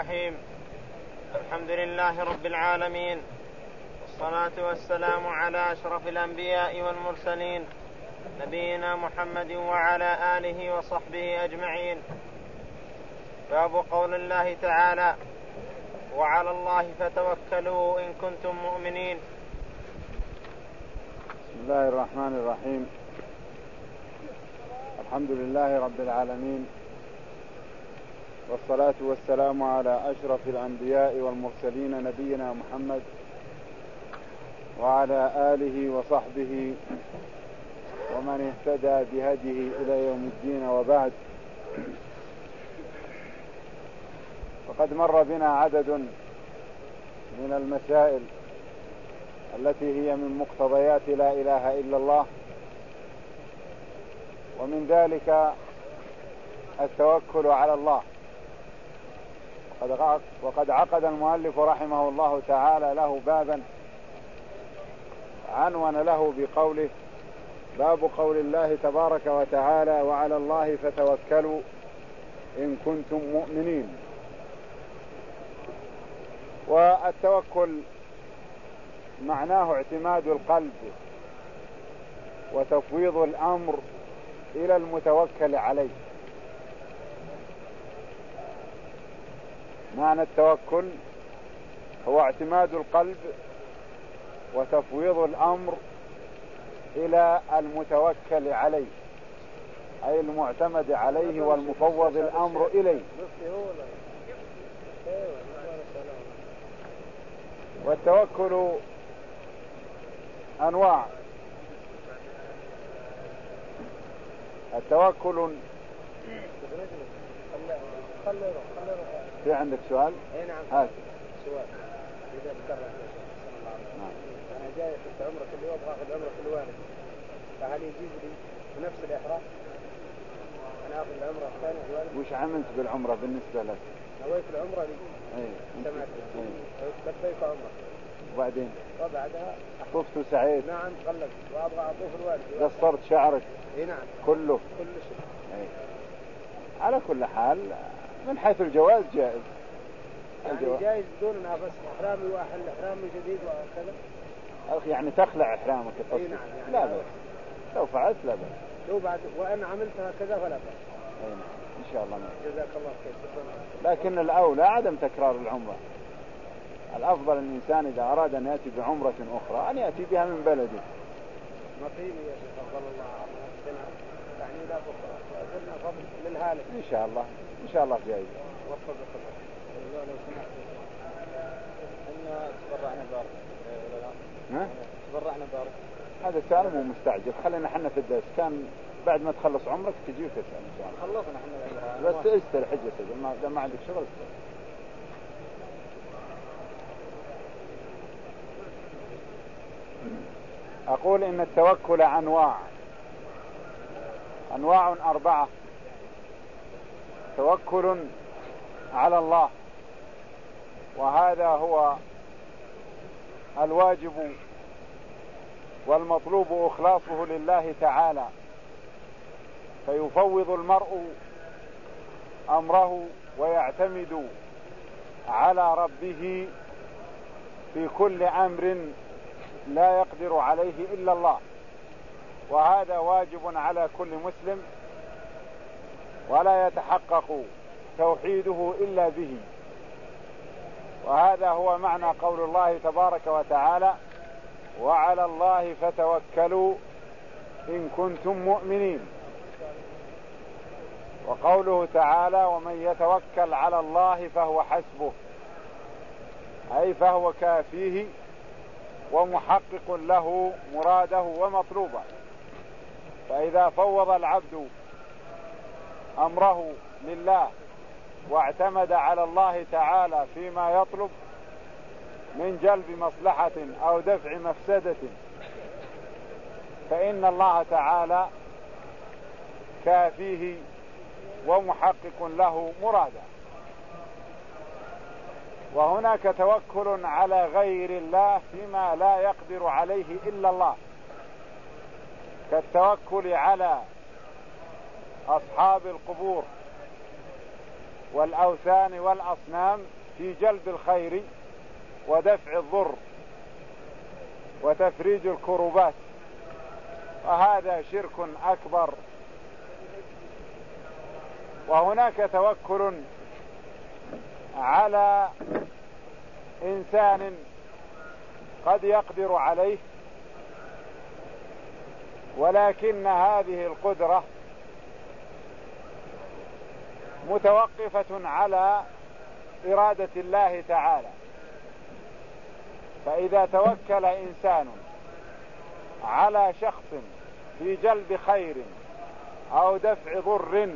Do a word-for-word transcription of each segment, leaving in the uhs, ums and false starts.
الرحيم. الحمد لله رب العالمين، والصلاة والسلام على أشرف الأنبياء والمرسلين، نبينا محمد وعلى آله وصحبه أجمعين. باب قول الله تعالى: وعلى الله فتوكلوا إن كنتم مؤمنين. بسم الله الرحمن الرحيم. الحمد لله رب العالمين، والصلاة والسلام على أشرف الأنبياء والمرسلين، نبينا محمد وعلى آله وصحبه ومن اهتدى بهديه إلى يوم الدين، وبعد. وقد مر بنا عدد من المسائل التي هي من مقتضيات لا إله إلا الله، ومن ذلك التوكل على الله. وقد عقد المؤلف رحمه الله تعالى له بابا عنون له بقوله: باب قول الله تبارك وتعالى: وعلى الله فتوكلوا إن كنتم مؤمنين. والتوكل معناه اعتماد القلب وتفويض الأمر إلى المتوكل عليه. معنى التوكل هو اعتماد القلب وتفويض الأمر إلى المتوكل عليه، أي المعتمد عليه والمفوض الأمر إليه. والتوكل أنواع. التوكل في عندك سؤال؟ اي نعم. هات سؤال. اذا تكرر نعم. انا جاي في عمره كل يوم اخذ عمره كل وارد، فهل يجيز لي بنفس الاحرام انا اخذ العمره الثانيه في وارد؟ وش عملت بالعمره بالنسبه لك؟ نويت العمره لي. اي سمعت. لبيك عمره. وبعدين؟ وبعدها طفت وسعيت. نعم قلبت وابغى اطوف الوارد. قصرت شعرك؟ اي نعم. كله؟ كل شيء. اي. على كل حال من حيث الجواز جائز. يعني الجواز جائز بدون انها بس احرامي واحل احرامي جديد وكذا. يعني تخلع احرامك التصريح. اي نعم. يعني لا بأس، لو فعلت لا بأس. لو بعد وان عملتها كذا فلا بأس. اي نعم ان شاء الله. ما. جزاك الله خير. لكن الاولى عدم تكرار العمره. الافضل ان الانسان اذا اراد ان ياتي بعمره اخرى ان ياتي بها من بلده. نصيبي يا شيخ فضل الله علينا، يعني لا بكره قلنا فضل للهالك ان شاء الله. ان شاء الله جاي. وفقك الله. لو سمحت ان تبرعنا بارك ها تبرعنا بارك. هذا السؤال مو مستعجل، خلينا احنا في الدرس. كان بعد ما تخلص عمرك تجي وتسال ان شاء الله. خلصنا احنا بس استرح جسد، ما ما عندك شغل استرح. أقول إن التوكل أنواع أنواع أربعة. توكل على الله، وهذا هو الواجب والمطلوب إخلاصه لله تعالى، فيفوض المرء أمره ويعتمد على ربه في كل أمر لا يقدر عليه إلا الله. وهذا واجب على كل مسلم، ولا يتحقق توحيده إلا به. وهذا هو معنى قول الله تبارك وتعالى: وعلى الله فتوكلوا إن كنتم مؤمنين. وقوله تعالى: ومن يتوكل على الله فهو حسبه، أي فهو كافيه ومحقق له مراده ومطلوبه. فإذا فوض العبد أمره لله واعتمد على الله تعالى فيما يطلب من جلب مصلحة أو دفع مفسدة، فإن الله تعالى كافيه ومحقق له مراده. وهناك توكل على غير الله فيما لا يقدر عليه إلا الله، كالتوكل على أصحاب القبور والأوثان والأصنام في جلب الخير ودفع الضر وتفريج الكروبات، وهذا شرك أكبر. وهناك توكل على إنسان قد يقدر عليه، ولكن هذه القدرة متوقفة على إرادة الله تعالى. فإذا توكل إنسان على شخص في جلب خير أو دفع ضر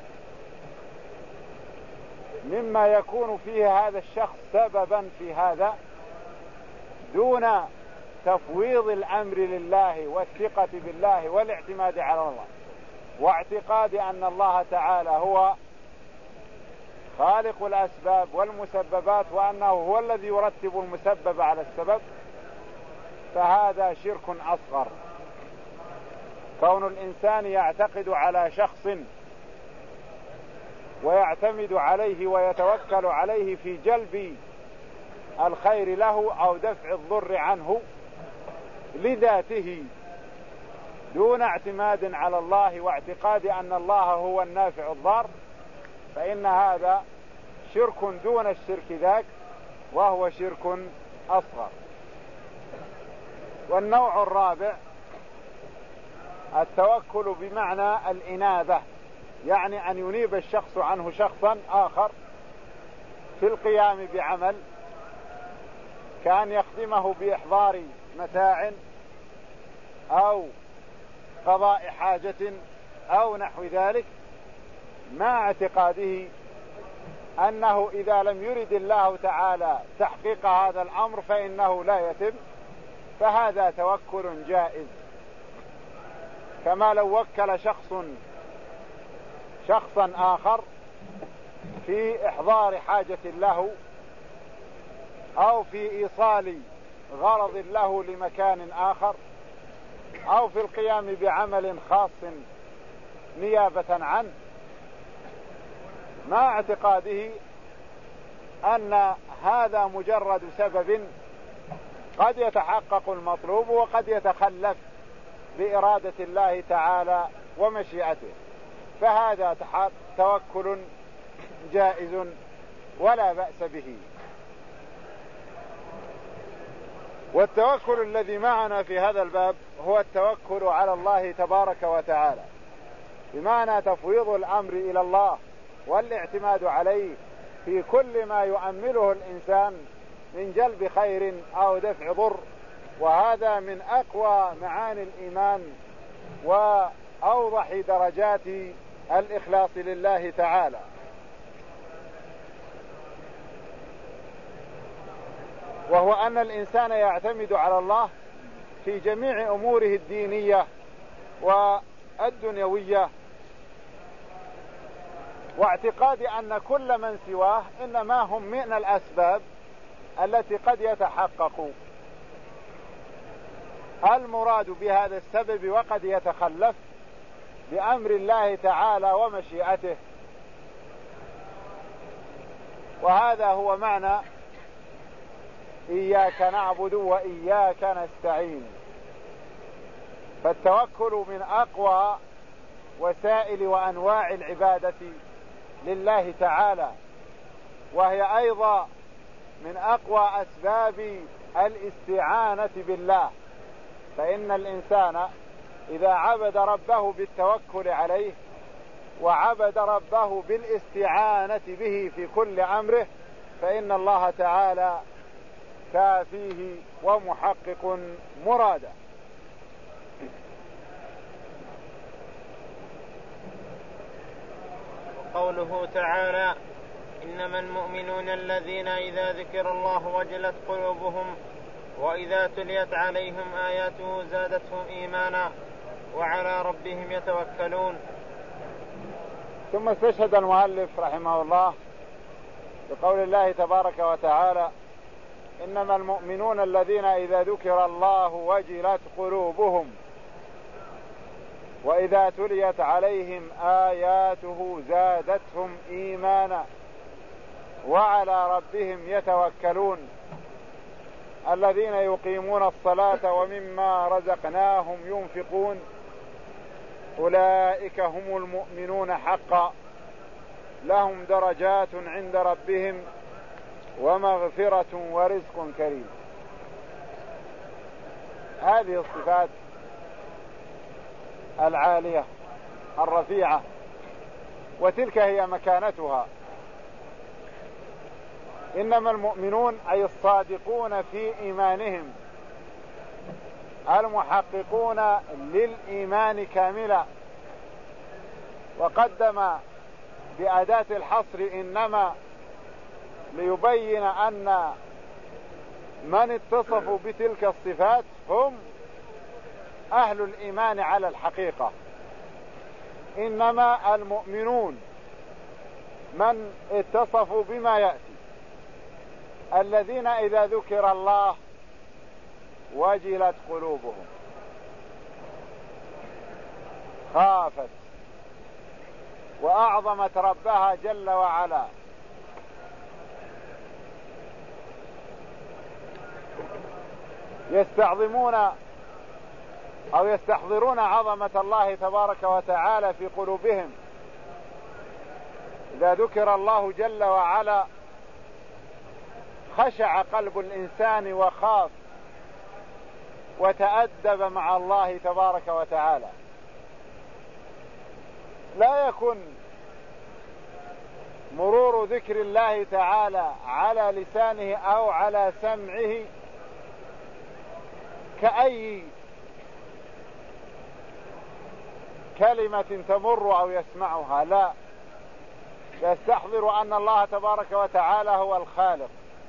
مما يكون فيه هذا الشخص سببا في هذا، دون تفويض الأمر لله والثقة بالله والاعتماد على الله واعتقاد أن الله تعالى هو خالق الأسباب والمسببات وأنه هو الذي يرتب المسبب على السبب، فهذا شرك أصغر. كون الإنسان يعتقد على شخص ويعتمد عليه ويتوكل عليه في جلب الخير له أو دفع الضر عنه لذاته دون اعتماد على الله واعتقاد أن الله هو النافع الضار، فإن هذا شرك دون الشرك ذاك، وهو شرك أصغر. والنوع الرابع التوكل بمعنى الإنابة، يعني أن ينيب الشخص عنه شخصا آخر في القيام بعمل، كان يخدمه بإحضار متاع أو قضاء حاجة أو نحو ذلك، مع اعتقاده أنه إذا لم يرد الله تعالى تحقيق هذا الأمر فإنه لا يتم، فهذا توكل جائز. كما لو وكل شخص شخصا آخر في إحضار حاجة له أو في إيصال غرض له لمكان آخر أو في القيام بعمل خاص نيابة عنه، مع اعتقاده أن هذا مجرد سبب قد يتحقق المطلوب وقد يتخلف بإرادة الله تعالى ومشيئته، فهذا توكل جائز ولا بأس به. والتوكل الذي معنا في هذا الباب هو التوكل على الله تبارك وتعالى، بمعنى تفويض الأمر إلى الله والاعتماد عليه في كل ما يؤمله الإنسان من جلب خير أو دفع ضر، وهذا من أقوى معاني الإيمان وأوضح درجات الإخلاص لله تعالى. وهو أن الإنسان يعتمد على الله في جميع أموره الدينية والدنيوية، واعتقاد أن كل من سواه إنما هم من الأسباب التي قد يتحقق المراد بهذا السبب وقد يتخلف بأمر الله تعالى ومشيئته. وهذا هو معنى إياك نعبد وإياك نستعين. فالتوكل من أقوى وسائل وأنواع العبادة لله تعالى، وهي أيضا من أقوى أسباب الاستعانة بالله، فإن الإنسان إذا عبد ربه بالتوكل عليه وعبد ربه بالاستعانة به في كل أمره فإن الله تعالى كافيه ومحقق مراده. قوله تعالى: إنما المؤمنون الذين إذا ذكر الله وجلت قلوبهم وإذا تليت عليهم آياته زادتهم إيمانا وعلى ربهم يتوكلون. ثم استشهد المؤلف رحمه الله بقول الله تبارك وتعالى: إنما المؤمنون الذين إذا ذكر الله وجلت قلوبهم وإذا تليت عليهم آياته زادتهم إيمانا وعلى ربهم يتوكلون الذين يقيمون الصلاة ومما رزقناهم ينفقون أولئك هم المؤمنون حقا لهم درجات عند ربهم ومغفرة ورزق كريم. هذه الصفات العالية الرفيعة، وتلك هي مكانتها. إنما المؤمنون أي الصادقون في إيمانهم المحققون للإيمان كاملا. وقدم بأداة الحصر إنما ليبين أن من اتصفوا بتلك الصفات هم أهل الإيمان على الحقيقة. إنما المؤمنون من اتصفوا بما يأتي، الذين إذا ذكر الله وجلت قلوبهم، خافت وأعظمت ربها جل وعلا، يستعظمون أو يستحضرون عظمة الله تبارك وتعالى في قلوبهم. إذا ذكر الله جل وعلا خشع قلب الإنسان وخاف وتأدب مع الله تبارك وتعالى. لا يكن مرور ذكر الله تعالى على لسانه أو على سمعه كأي كلمة تمر أو يسمعها، لا، يستحضر أن الله تبارك وتعالى هو الخالق،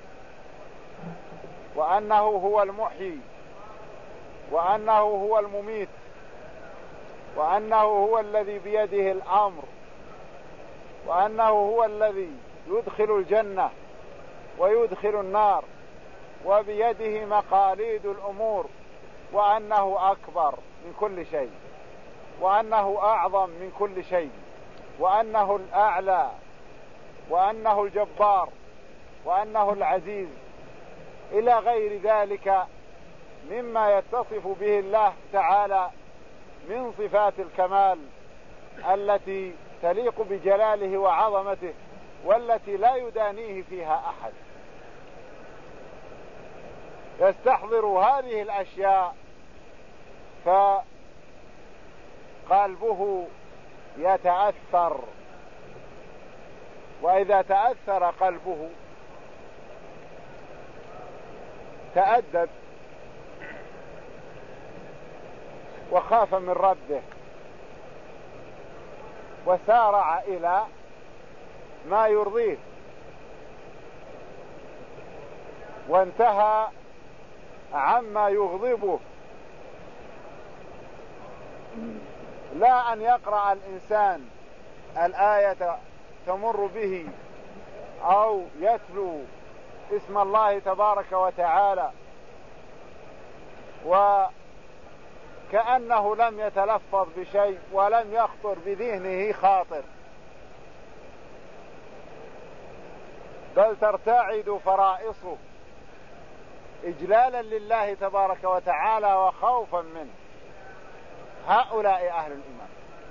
وأنه هو المحيي، وأنه هو المميت، وأنه هو الذي بيده الأمر، وأنه هو الذي يدخل الجنة ويدخل النار، وبيده مقاليد الأمور، وأنه أكبر من كل شيء، وأنه أعظم من كل شيء، وأنه الأعلى، وأنه الجبار، وأنه العزيز، إلى غير ذلك مما يتصف به الله تعالى من صفات الكمال التي تليق بجلاله وعظمته، والتي لا يدانيه فيها أحد. يستحضر هذه الأشياء فقلبه يتأثر، وإذا تأثر قلبه تأدب وخاف من ربه وسارع إلى ما يرضيه، وانتهى عما يغضبه. لا أن يقرأ الإنسان الآية تمر به أو يتلو اسم الله تبارك وتعالى وكأنه لم يتلفظ بشيء ولم يخطر بذهنه خاطر، بل ترتعد فرائصه إجلالا لله تبارك وتعالى وخوفا منه. هؤلاء أهل الإيمان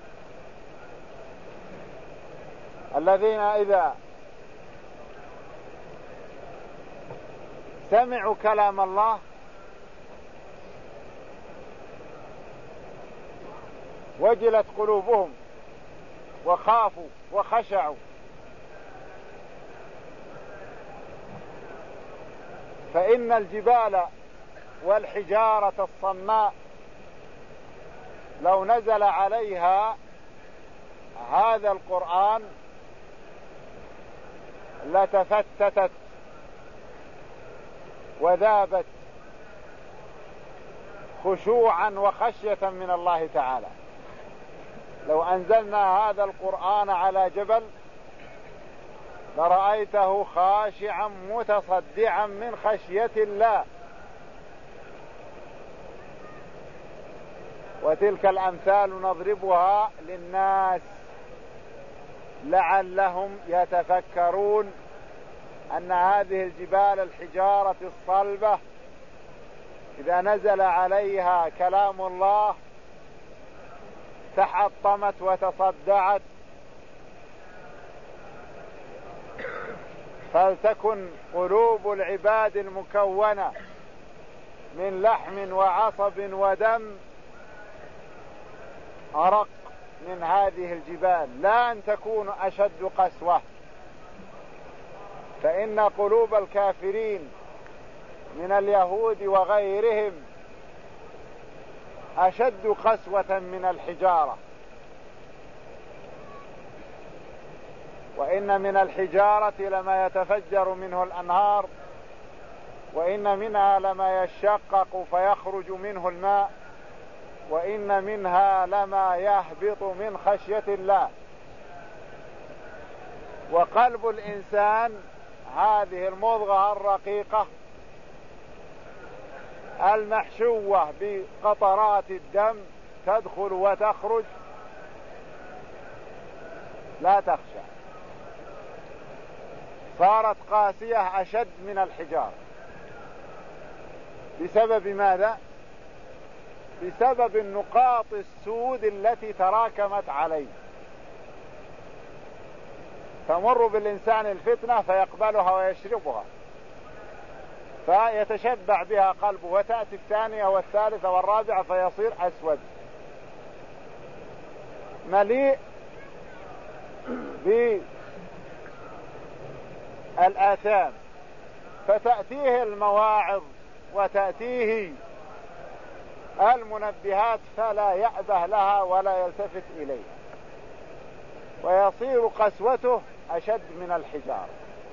الذين إذا سمعوا كلام الله وجلت قلوبهم وخافوا وخشعوا، فإن الجبال والحجارة الصماء لو نزل عليها هذا القرآن لتفتتت وذابت خشوعا وخشية من الله تعالى. لو أنزلنا هذا القرآن على جبل لرأيته خاشعا متصدعا من خشية الله. وتلك الأمثال نضربها للناس لعلهم يتفكرون أن هذه الجبال الحجارة الصلبة إذا نزل عليها كلام الله تحطمت وتصدعت، فلتكن قلوب العباد المكونة من لحم وعصب ودم أرق من هذه الجبال، لا أن تكون أشد قسوة. فإن قلوب الكافرين من اليهود وغيرهم أشد قسوة من الحجارة. وإن من الحجارة لما يتفجر منه الأنهار، وإن منها لما يشقق فيخرج منه الماء، وإن منها لما يهبط من خشية الله. وقلب الإنسان هذه المضغة الرقيقة المحشوة بقطرات الدم تدخل وتخرج لا تخشى، صارت قاسية أشد من الحجارة. بسبب ماذا؟ بسبب النقاط السود التي تراكمت عليه. تمر بالإنسان الفتنة فيقبلها ويشربها فيتشبع بها قلبه، وتأتي الثانية والثالثة والرابعة فيصير أسود مليء بالآثام، فتأتيه المواعظ وتأتيه المنبهات فلا يأبه لها ولا يلتفت إليها، ويصير قسوته أشد من الحجارة.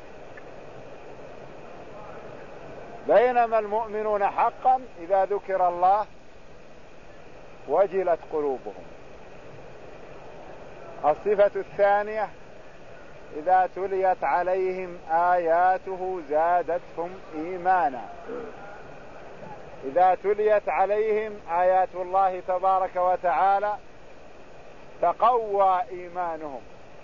بينما المؤمنون حقا إذا ذكر الله وجلت قلوبهم. الصفة الثانية إذا تليت عليهم آياته زادتهم إيمانا. إذا تليت عليهم آيات الله تبارك وتعالى تقوى إيمانهم،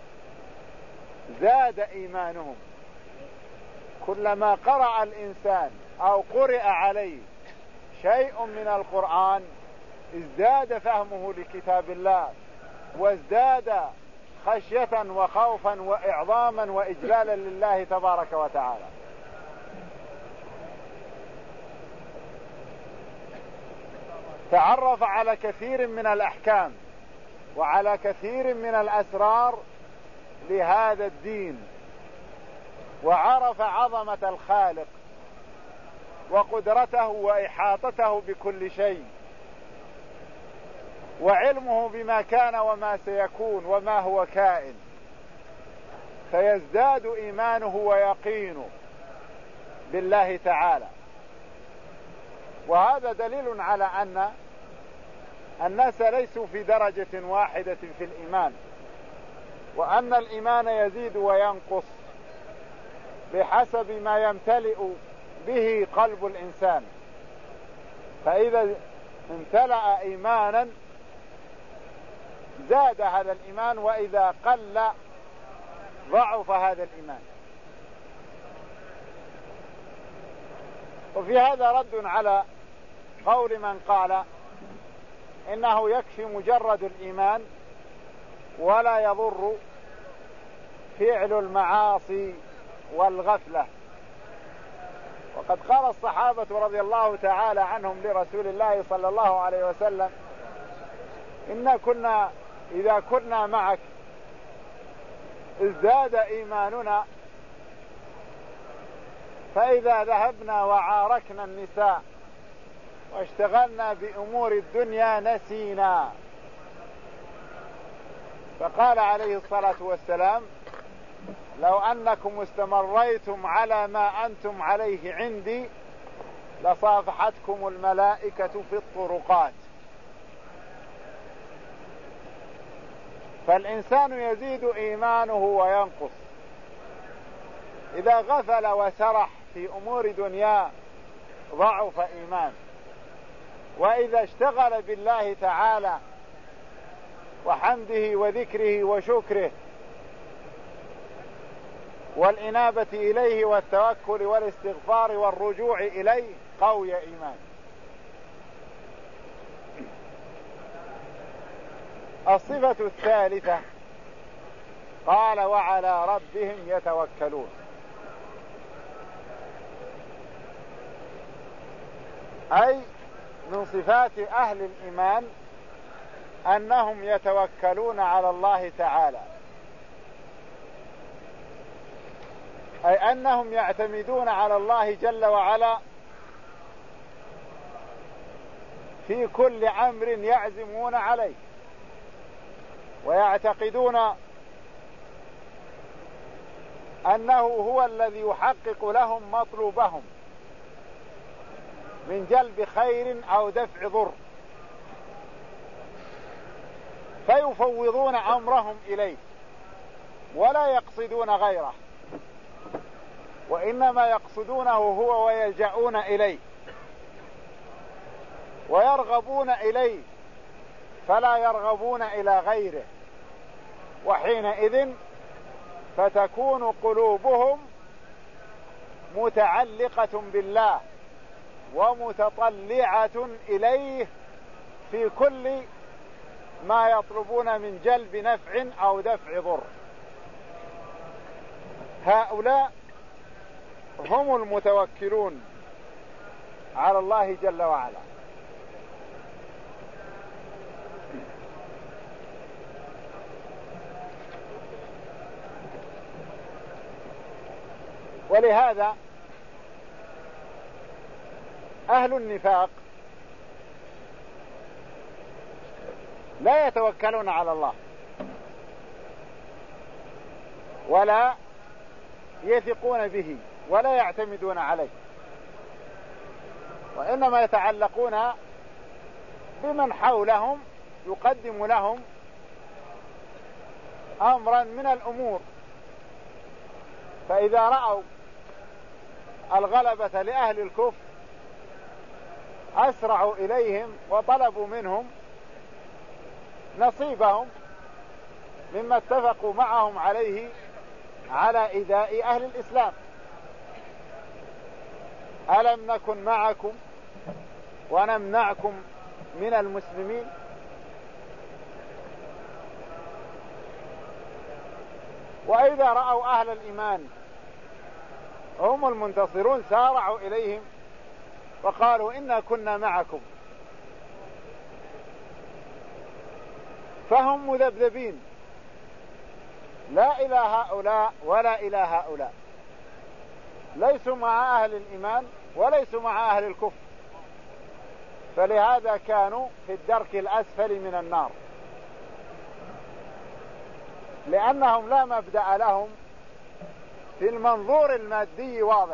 زاد إيمانهم. كلما قرأ الإنسان أو قرئ عليه شيء من القرآن ازداد فهمه لكتاب الله، وازداد خشية وخوفا وإعظاما وإجلالا لله تبارك وتعالى. تعرف على كثير من الأحكام وعلى كثير من الأسرار لهذا الدين، وعرف عظمة الخالق وقدرته وإحاطته بكل شيء، وعلمه بما كان وما سيكون وما هو كائن، فيزداد إيمانه ويقينه بالله تعالى. وهذا دليل على أن الناس ليسوا في درجة واحدة في الإيمان، وأن الإيمان يزيد وينقص بحسب ما يمتلئ به قلب الإنسان. فإذا امتلأ إيمانا زاد هذا الإيمان، وإذا قل ضعف هذا الإيمان. وفي هذا رد على قول من قال إنه يكفي مجرد الإيمان ولا يضر فعل المعاصي والغفلة. وقد قال الصحابة رضي الله تعالى عنهم لرسول الله صلى الله عليه وسلم: إنا كنا إذا كنا معك ازداد إيماننا، فإذا ذهبنا وعاركنا النساء واشتغلنا بأمور الدنيا نسينا. فقال عليه الصلاة والسلام: لو أنكم استمريتم على ما أنتم عليه عندي لصافحتكم الملائكة في الطرقات. فالإنسان يزيد إيمانه وينقص. إذا غفل وسرح في أمور دنيا ضعف إيمان، وإذا اشتغل بالله تعالى وحمده وذكره وشكره والإنابة إليه والتوكل والاستغفار والرجوع إليه قوي إيمان. الصفة الثالثة قال وعلى ربهم يتوكلون، أي من صفات أهل الإيمان أنهم يتوكلون على الله تعالى، أي أنهم يعتمدون على الله جل وعلا في كل أمر يعزمون عليه، ويعتقدون أنه هو الذي يحقق لهم مطلوبهم من جلب خير أو دفع ضر، فيفوضون أمرهم إليه ولا يقصدون غيره، وإنما يقصدونه هو ويلجؤون إليه ويرغبون إليه فلا يرغبون إلى غيره، وحينئذ فتكون قلوبهم متعلقة بالله ومتطلعة إليه في كل ما يطلبون من جلب نفع أو دفع ضر. هؤلاء هم المتوكلون على الله جل وعلا. ولهذا أهل النفاق لا يتوكلون على الله ولا يثقون به ولا يعتمدون عليه، وإنما يتعلقون بمن حولهم يقدم لهم أمرا من الأمور، فإذا رأوا الغلبة لأهل الكفر أسرعوا إليهم وطلبوا منهم نصيبهم مما اتفقوا معهم عليه على إيذاء أهل الإسلام. ألم نكن معكم ونمنعكم من المسلمين؟ وإذا رأوا أهل الإيمان هم المنتصرون سارعوا إليهم وقالوا إنا كنا معكم، فهم مذبذبين لا إلى هؤلاء ولا إلى هؤلاء، ليسوا مع أهل الإيمان وليسوا مع أهل الكفر، فلهذا كانوا في الدرك الأسفل من النار، لأنهم لا مبدأ لهم في المنظور المادي واضح،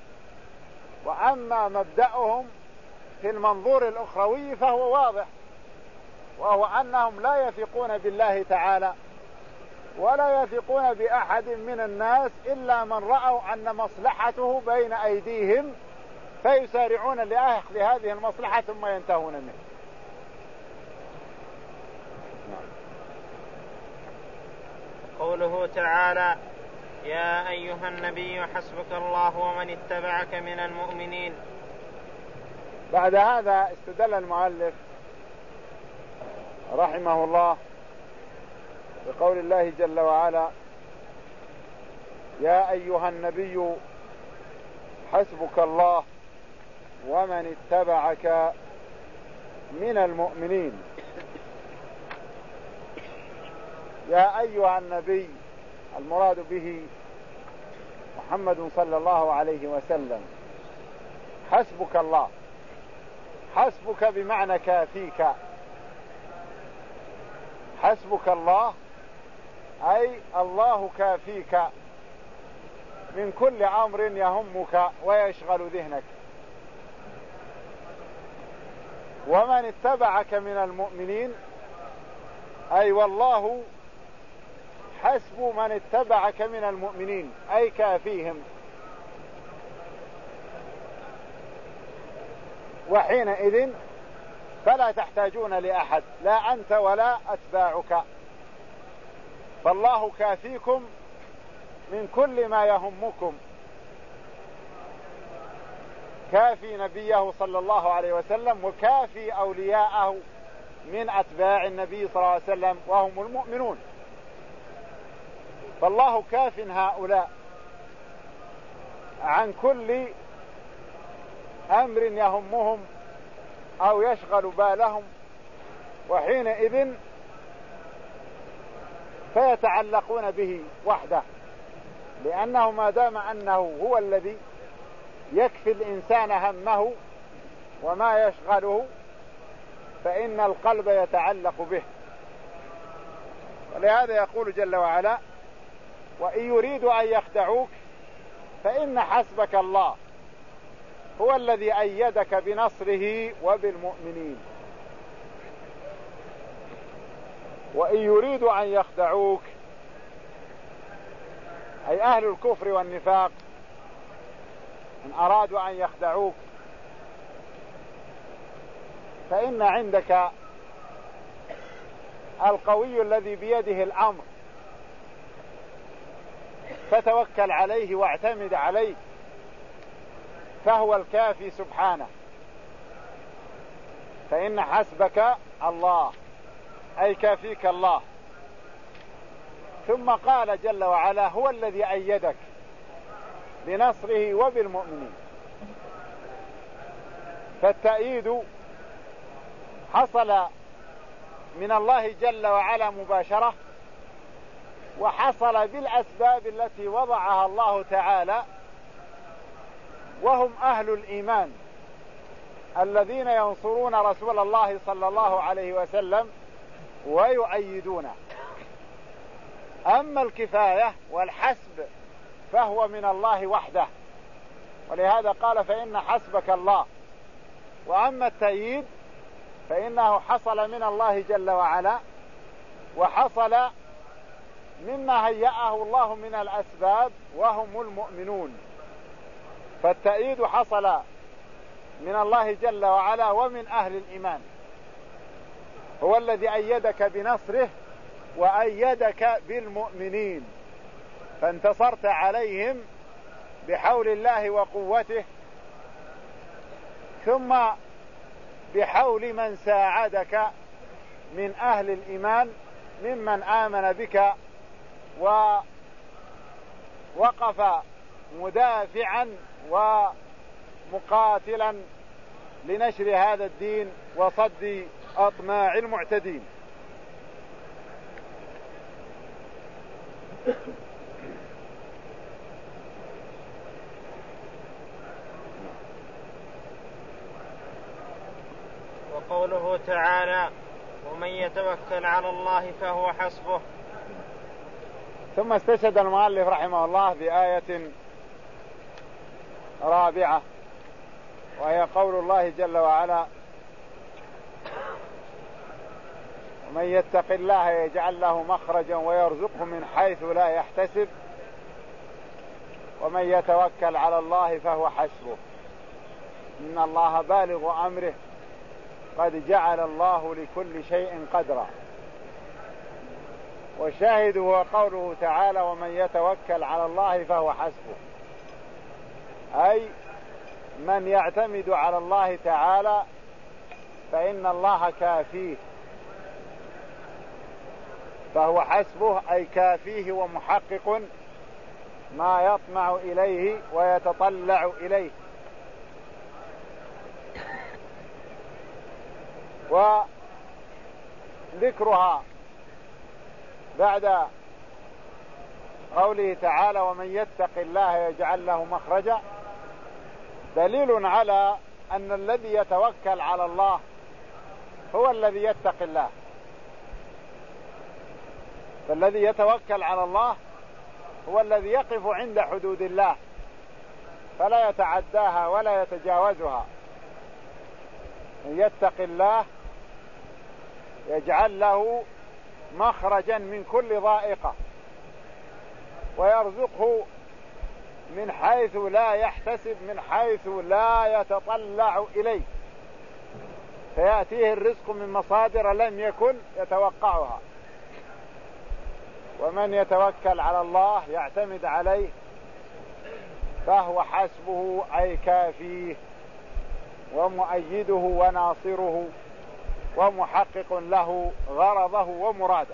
وأما مبدأهم في المنظور الأخروي فهو واضح، وهو أنهم لا يثقون بالله تعالى ولا يثقون بأحد من الناس إلا من رأوا أن مصلحته بين أيديهم فيسارعون لأخذ هذه المصلحة ثم ينتهون منه. قوله تعالى يا أيها النبي حسبك الله ومن اتبعك من المؤمنين. بعد هذا استدل المؤلف رحمه الله بقول الله جل وعلا يا أيها النبي حسبك الله ومن اتبعك من المؤمنين. يا أيها النبي المراد به محمد صلى الله عليه وسلم. حسبك الله، حسبك بمعنى كافيك، حسبك الله أي الله كافيك من كل أمر يهمك ويشغل ذهنك. ومن اتبعك من المؤمنين أي والله حسب من اتبعك من المؤمنين أي كافيهم، وحينئذ فلا تحتاجون لأحد لا أنت ولا أتباعك، فالله كافيكم من كل ما يهمكم كافي نبيه صلى الله عليه وسلم وكافي أولياءه من أتباع النبي صلى الله عليه وسلم وهم المؤمنون. فالله كاف هؤلاء عن كل أمر يهمهم أو يشغل بالهم، وحينئذ فيتعلقون به وحده، لأنه ما دام أنه هو الذي يكفي الإنسان همه وما يشغله فإن القلب يتعلق به. ولهذا يقول جل وعلا: وإن يريدوا أن يخدعوك فإن حسبك الله هو الذي أيدك بنصره وبالمؤمنين. وإن يريدوا أن يخدعوك أي أهل الكفر والنفاق إن أرادوا أن يخدعوك فإن عندك القوي الذي بيده الأمر، فتوكل عليه واعتمد عليه، فهو الكافي سبحانه. فإن حسبك الله أي كافيك الله. ثم قال جل وعلا: هو الذي أيدك بنصره وبالمؤمنين. فالتأييد حصل من الله جل وعلا مباشرة، وحصل بالأسباب التي وضعها الله تعالى، وهم أهل الإيمان الذين ينصرون رسول الله صلى الله عليه وسلم ويؤيدونه. أما الكفاية والحسب فهو من الله وحده، ولهذا قال: فإن حسبك الله. وأما التأييد فإنه حصل من الله جل وعلا، وحصل مما هيأه الله من الأسباب وهم المؤمنون. فالتأييد حصل من الله جل وعلا ومن أهل الإيمان، هو الذي أيدك بنصره وأيدك بالمؤمنين، فانتصرت عليهم بحول الله وقوته، ثم بحول من ساعدك من أهل الإيمان ممن آمن بك ووقف مدافعا ومقاتلا لنشر هذا الدين وصد أطماع المعتدين. وقوله تعالى: ومن يتوكل على الله فهو حسبه. ثم استشهد المؤلف رحمه الله بآية رابعة، وهي قول الله جل وعلا: ومن يتق الله يجعل له مخرجا ويرزقه من حيث لا يحتسب ومن يتوكل على الله فهو حسبه إن الله بالغ أمره قد جعل الله لكل شيء قدرا. والشاهد هو قوله تعالى: ومن يتوكل على الله فهو حسبه، أي من يعتمد على الله تعالى فإن الله كافيه، فهو حسبه أي كافيه ومحقق ما يطمع إليه ويتطلع إليه. وذكرها بعد قوله تعالى: ومن يتق الله يجعل له مخرجا دليل على أن الذي يتوكل على الله هو الذي يتقي الله. فالذي يتوكل على الله هو الذي يقف عند حدود الله فلا يتعداها ولا يتجاوزها. من يتق الله يجعل له مخرجا من كل ضائقة ويرزقه من حيث لا يحتسب، من حيث لا يتطلع إليه، فيأتيه الرزق من مصادر لم يكن يتوقعها. ومن يتوكل على الله يعتمد عليه فهو حسبه أي كافيه ومؤيده وناصره ومحقق له غرضه ومراده.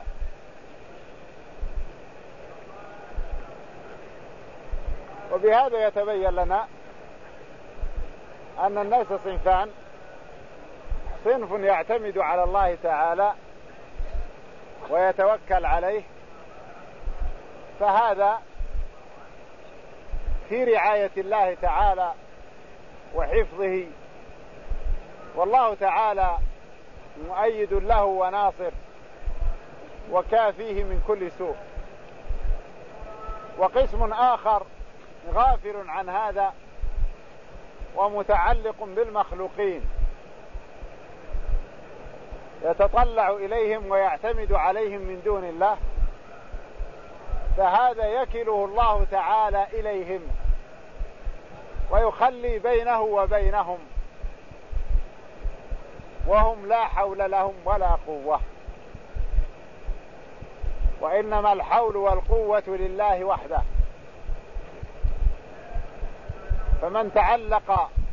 وبهذا يتبين لنا أن الناس صنفان: صنف يعتمد على الله تعالى ويتوكل عليه، فهذا في رعاية الله تعالى وحفظه، والله تعالى مؤيد له وناصر وكافيه من كل سوء. وقسم آخر غافل عن هذا ومتعلق بالمخلوقين، يتطلع إليهم ويعتمد عليهم من دون الله، فهذا يكله الله تعالى إليهم ويخلي بينه وبينهم، وهم لا حول لهم ولا قوة، وإنما الحول والقوة لله وحده. فمن تعلق